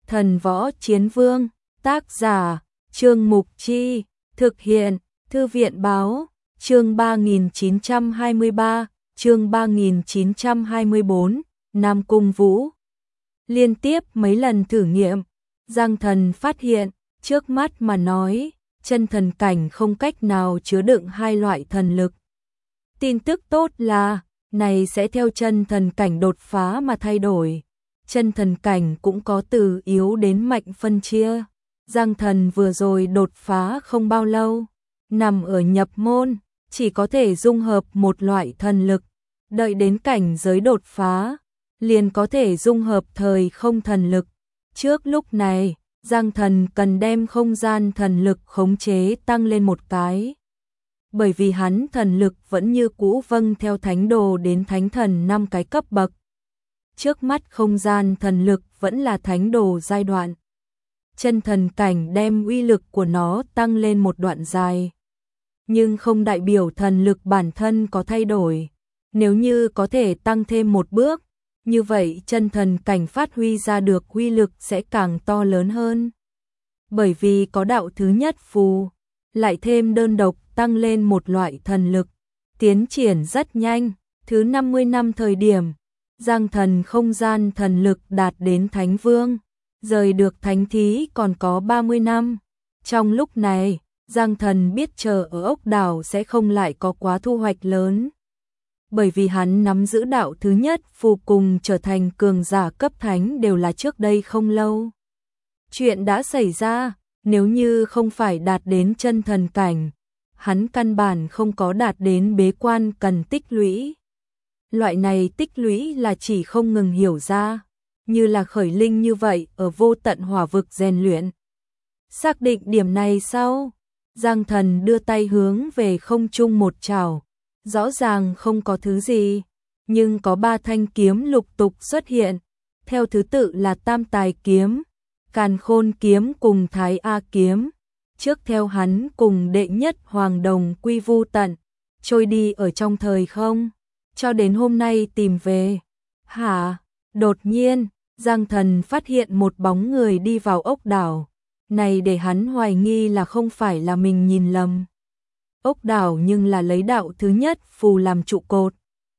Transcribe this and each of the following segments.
Thần Võ Chiến Vương, tác giả, Trương Mục Chi, thực hiện, Thư viện Báo, chương 3923, chương 3924, Nam Cung Vũ. Liên tiếp mấy lần thử nghiệm, Giang Thần phát hiện, trước mắt mà nói, chân thần cảnh không cách nào chứa đựng hai loại thần lực. Tin tức tốt là, này sẽ theo chân thần cảnh đột phá mà thay đổi. Chân thần cảnh cũng có từ yếu đến mạnh phân chia. Giang Thần vừa rồi đột phá không bao lâu, nằm ở nhập môn, chỉ có thể dung hợp một loại thần lực. Đợi đến cảnh giới đột phá, liền có thể dung hợp thời không thần lực. Trước lúc này, Giang Thần cần đem không gian thần lực khống chế tăng lên một cái. Bởi vì hắn thần lực vẫn như cũ vâng theo thánh đồ đến thánh thần 5 cái cấp bậc. Trước mắt không gian thần lực vẫn là thánh đồ giai đoạn. Chân thần cảnh đem uy lực của nó tăng lên một đoạn dài. Nhưng không đại biểu thần lực bản thân có thay đổi. Nếu như có thể tăng thêm một bước, như vậy chân thần cảnh phát huy ra được uy lực sẽ càng to lớn hơn. Bởi vì có đạo thứ nhất phù, lại thêm đơn độc tăng lên một loại thần lực, tiến triển rất nhanh. Thứ 50 năm thời điểm, Giang Thần không gian thần lực đạt đến Thánh Vương, rời được Thánh Thí còn có 30 năm. Trong lúc này, Giang Thần biết chờ ở ốc đảo sẽ không lại có quá thu hoạch lớn. Bởi vì hắn nắm giữ đạo thứ nhất phù cùng trở thành cường giả cấp thánh đều là trước đây không lâu. Chuyện đã xảy ra, nếu như không phải đạt đến chân thần cảnh, hắn căn bản không có đạt đến bế quan cần tích lũy. Loại này tích lũy là chỉ không ngừng hiểu ra, như là khởi linh như vậy ở vô tận hỏa vực rèn luyện. Xác định điểm này sau, Giang Thần đưa tay hướng về không trung một chảo, rõ ràng không có thứ gì, nhưng có 3 thanh kiếm lục tục xuất hiện, theo thứ tự là Tam Tài kiếm, Càn Khôn kiếm cùng Thái A kiếm. Trước theo hắn cùng đệ nhất Hoàng Đồng quy vu tận, trôi đi ở trong thời không, cho đến hôm nay tìm về. Hả? Đột nhiên, Giang Thần phát hiện một bóng người đi vào ốc đảo. Này để hắn hoài nghi là không phải là mình nhìn lầm. Ốc đảo nhưng là lấy đạo thứ nhất phù làm trụ cột.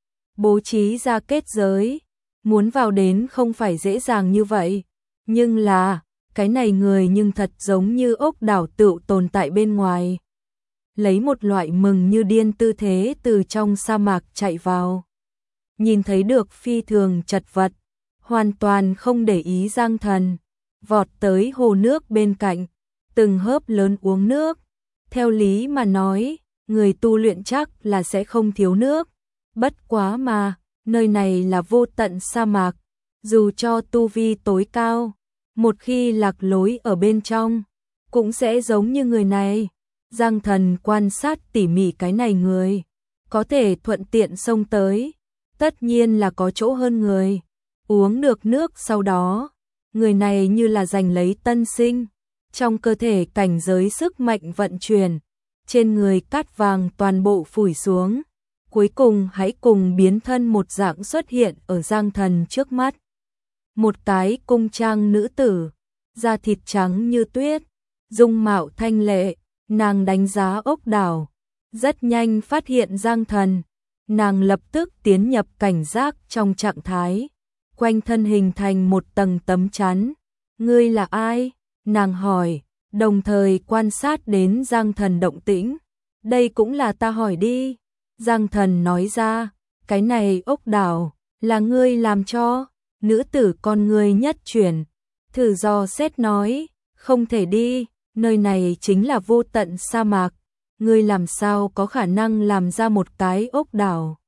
Bố trí ra kết giới, muốn vào đến không phải dễ dàng như vậy. Nhưng là, cái này người nhưng thật giống như ốc đảo tựu tồn tại bên ngoài. Lấy một loại mừng như điên tư thế từ trong sa mạc chạy vào. Nhìn thấy được phi thường chật vật, hoàn toàn không để ý Giang Thần, vọt tới hồ nước bên cạnh, từng hớp lớn uống nước. Theo lý mà nói, người tu luyện chắc là sẽ không thiếu nước. Bất quá mà, nơi này là vô tận sa mạc, dù cho tu vi tối cao, một khi lạc lối ở bên trong, cũng sẽ giống như người này. Giang Thần quan sát tỉ mỉ cái này người, có thể thuận tiện xông tới, tất nhiên là có chỗ hơn người. Uống được nước sau đó, người này như là giành lấy tân sinh, trong cơ thể cảnh giới sức mạnh vận chuyển, trên người cát vàng toàn bộ phủi xuống, cuối cùng hãy cùng biến thân một dạng xuất hiện ở Giang Thần trước mắt. Một cái cung trang nữ tử, da thịt trắng như tuyết, dung mạo thanh lệ, nàng đánh giá ốc đảo, rất nhanh phát hiện Giang Thần, nàng lập tức tiến nhập cảnh giác trong trạng thái, quanh thân hình thành một tầng tấm chắn. Ngươi là ai? Nàng hỏi, đồng thời quan sát đến Giang Thần động tĩnh. Đây cũng là ta hỏi đi. Giang Thần nói ra, cái này ốc đảo, là ngươi làm cho. Nữ tử con ngươi nhất chuyển, thử dò xét nói, không thể đi, nơi này chính là vô tận sa mạc, ngươi làm sao có khả năng làm ra một cái ốc đảo.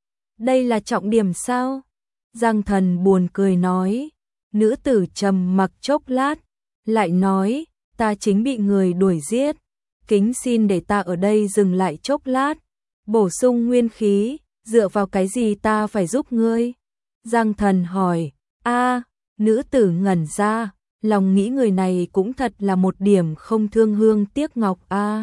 Đây là trọng điểm sao? Giang Thần buồn cười nói. Nữ tử trầm mặc chốc lát, lại nói, ta chính bị người đuổi giết, kính xin để ta ở đây dừng lại chốc lát, bổ sung nguyên khí, dựa vào cái gì ta phải giúp ngươi? Giang Thần hỏi. Nữ tử ngẩn ra, lòng nghĩ người này cũng thật là một điểm không thương hương tiếc ngọc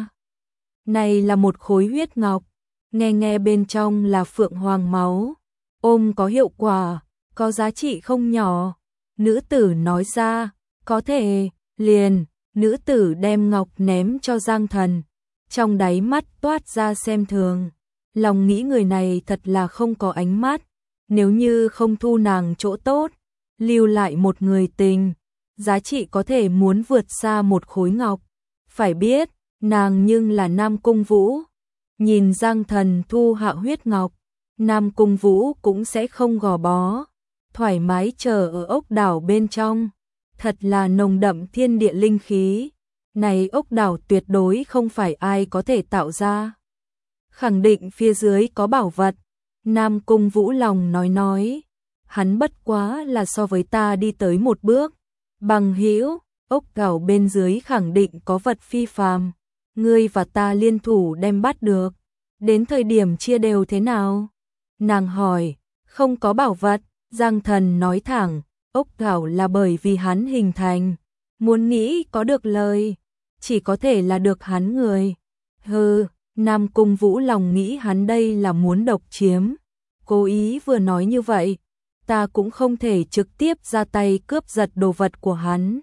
Này là một khối huyết ngọc, nghe bên trong là phượng hoàng máu, ôm có hiệu quả, có giá trị không nhỏ. Nữ tử nói ra, Có thể, liền, nữ tử đem ngọc ném cho Giang Thần, trong đáy mắt toát ra xem thường. Lòng nghĩ người này thật là không có ánh mắt, nếu như không thu nàng chỗ tốt, lưu lại một người tình, giá trị có thể muốn vượt xa một khối ngọc. Phải biết, nàng nhưng là Nam Cung Vũ. Nhìn Giang Thần thu hạ huyết ngọc, Nam Cung Vũ cũng sẽ không gò bó, thoải mái chờ ở ốc đảo bên trong. Thật là nồng đậm thiên địa linh khí. Này ốc đảo tuyệt đối không phải ai có thể tạo ra. Khẳng định phía dưới có bảo vật. Nam Cung Vũ lòng nói. Hắn bất quá là so với ta đi tới một bước. Bằng hữu, ốc đảo bên dưới khẳng định có vật phi phàm. Ngươi và ta liên thủ đem bắt được. Đến thời điểm chia đều thế nào? Nàng hỏi. Không có bảo vật. Giang Thần nói thẳng. Ốc đảo là bởi vì hắn hình thành. Muốn nghĩ có được lời, chỉ có thể là được hắn người. Hừ, Nam Cung Vũ lòng nghĩ hắn đây là muốn độc chiếm. Cố ý vừa nói như vậy, ta cũng không thể trực tiếp ra tay cướp giật đồ vật của hắn.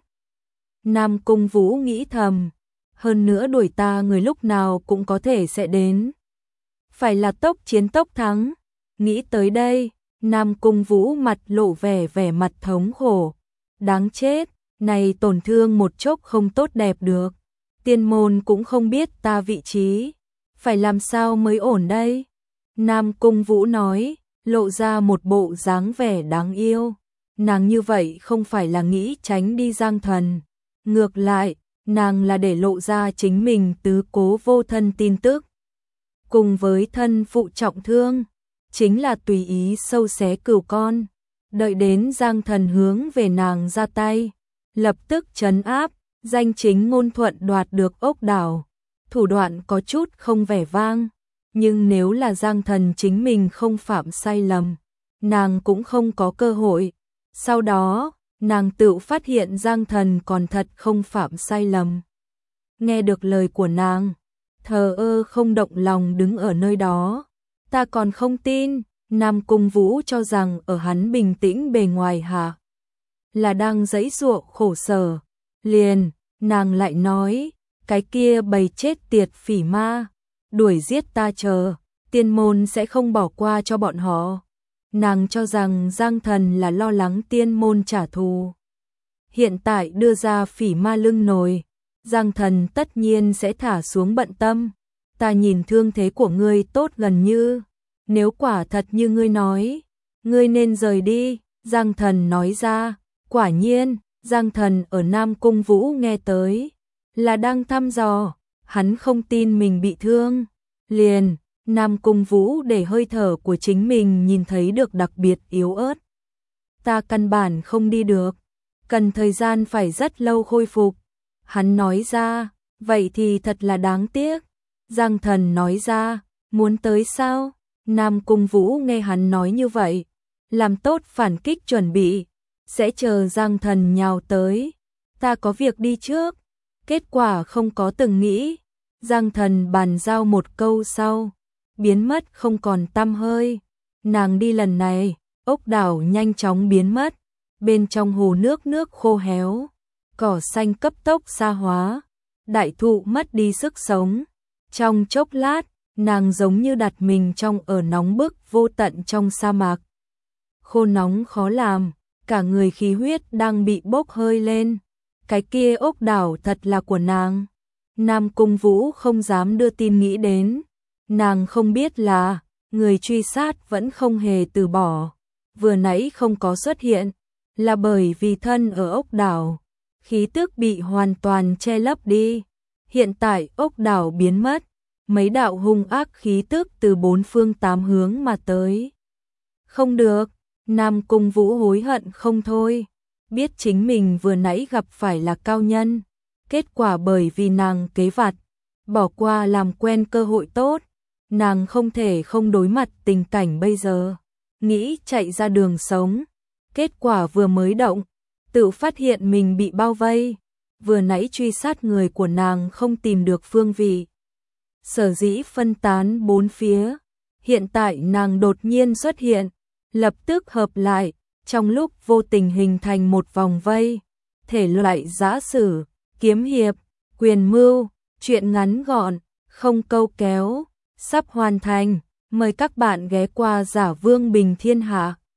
Nam Cung Vũ nghĩ thầm, hơn nữa đuổi ta người lúc nào cũng có thể sẽ đến. Phải là tốc chiến tốc thắng. Nghĩ tới đây, Nam Cung Vũ mặt lộ vẻ mặt thống khổ. Đáng chết, này tổn thương một chốc không tốt đẹp được. Tiên môn cũng không biết ta vị trí. Phải làm sao mới ổn đây? Nam Cung Vũ nói, lộ ra một bộ dáng vẻ đáng yêu. Nàng như vậy không phải là nghĩ tránh đi Giang Thần. Ngược lại, nàng là để lộ ra chính mình tứ cố vô thân tin tức. Cùng với thân phụ trọng thương, chính là tùy ý sâu xé cừu con. Đợi đến Giang Thần hướng về nàng ra tay, lập tức trấn áp, danh chính ngôn thuận đoạt được ốc đảo. Thủ đoạn có chút không vẻ vang, nhưng nếu là Giang Thần chính mình không phạm sai lầm, nàng cũng không có cơ hội. Sau đó, nàng tự phát hiện Giang Thần còn thật không phạm sai lầm. Nghe được lời của nàng, thờ ơ không động lòng đứng ở nơi đó. Ta còn không tin. Nam Cung Vũ cho rằng ở hắn bình tĩnh bề ngoài hạ là đang giãy giụa khổ sở. Liền, nàng lại nói, cái kia bầy chết tiệt phỉ ma, đuổi giết ta chờ, tiên môn sẽ không bỏ qua cho bọn họ. Nàng cho rằng Giang Thần là lo lắng tiên môn trả thù. Hiện tại đưa ra phỉ ma lưng nồi, Giang Thần tất nhiên sẽ thả xuống bận tâm. Ta nhìn thương thế của ngươi tốt gần như, nếu quả thật như ngươi nói, ngươi nên rời đi. Giang Thần nói ra. Quả nhiên, Giang Thần ở Nam Cung Vũ nghe tới là đang thăm dò, hắn không tin mình bị thương. Liền, Nam Cung Vũ để hơi thở của chính mình nhìn thấy được đặc biệt yếu ớt. Ta căn bản không đi được, cần thời gian phải rất lâu khôi phục. Hắn nói ra, vậy thì thật là đáng tiếc. Giang Thần nói ra, muốn tới sao? Nam Cung Vũ nghe hắn nói như vậy, làm tốt phản kích chuẩn bị, sẽ chờ Giang Thần nhào tới. Ta có việc đi trước. Kết quả không có từng nghĩ. Giang Thần bàn giao một câu sau, biến mất không còn tăm hơi. Nàng đi lần này, ốc đảo nhanh chóng biến mất. Bên trong hồ nước khô héo, cỏ xanh cấp tốc sa hóa, đại thụ mất đi sức sống. Trong chốc lát, nàng giống như đặt mình trong ở nóng bức vô tận trong sa mạc. Khô nóng khó làm, cả người khí huyết đang bị bốc hơi lên. Cái kia ốc đảo thật là của nàng. Nam Cung Vũ không dám đưa tin nghĩ đến. Nàng không biết là người truy sát vẫn không hề từ bỏ. Vừa nãy không có xuất hiện là bởi vì thân ở ốc đảo, khí tức bị hoàn toàn che lấp đi. Hiện tại ốc đảo biến mất, mấy đạo hung ác khí tức từ bốn phương tám hướng mà tới. Không được, Nam Cung Vũ hối hận không thôi. Biết chính mình vừa nãy gặp phải là cao nhân, kết quả bởi vì nàng kế vặt, bỏ qua làm quen cơ hội tốt. Nàng không thể không đối mặt tình cảnh bây giờ, nghĩ chạy ra đường sống. Kết quả vừa mới động, tự phát hiện mình bị bao vây. Vừa nãy truy sát người của nàng không tìm được phương vị, sở dĩ phân tán bốn phía. Hiện tại nàng đột nhiên xuất hiện, lập tức hợp lại, trong lúc vô tình hình thành một vòng vây. thể loại giã sử, kiếm hiệp, quyền mưu, truyện ngắn gọn, không câu kéo, sắp hoàn thành. Mời các bạn ghé qua Giả Vương Bình Thiên Hạ.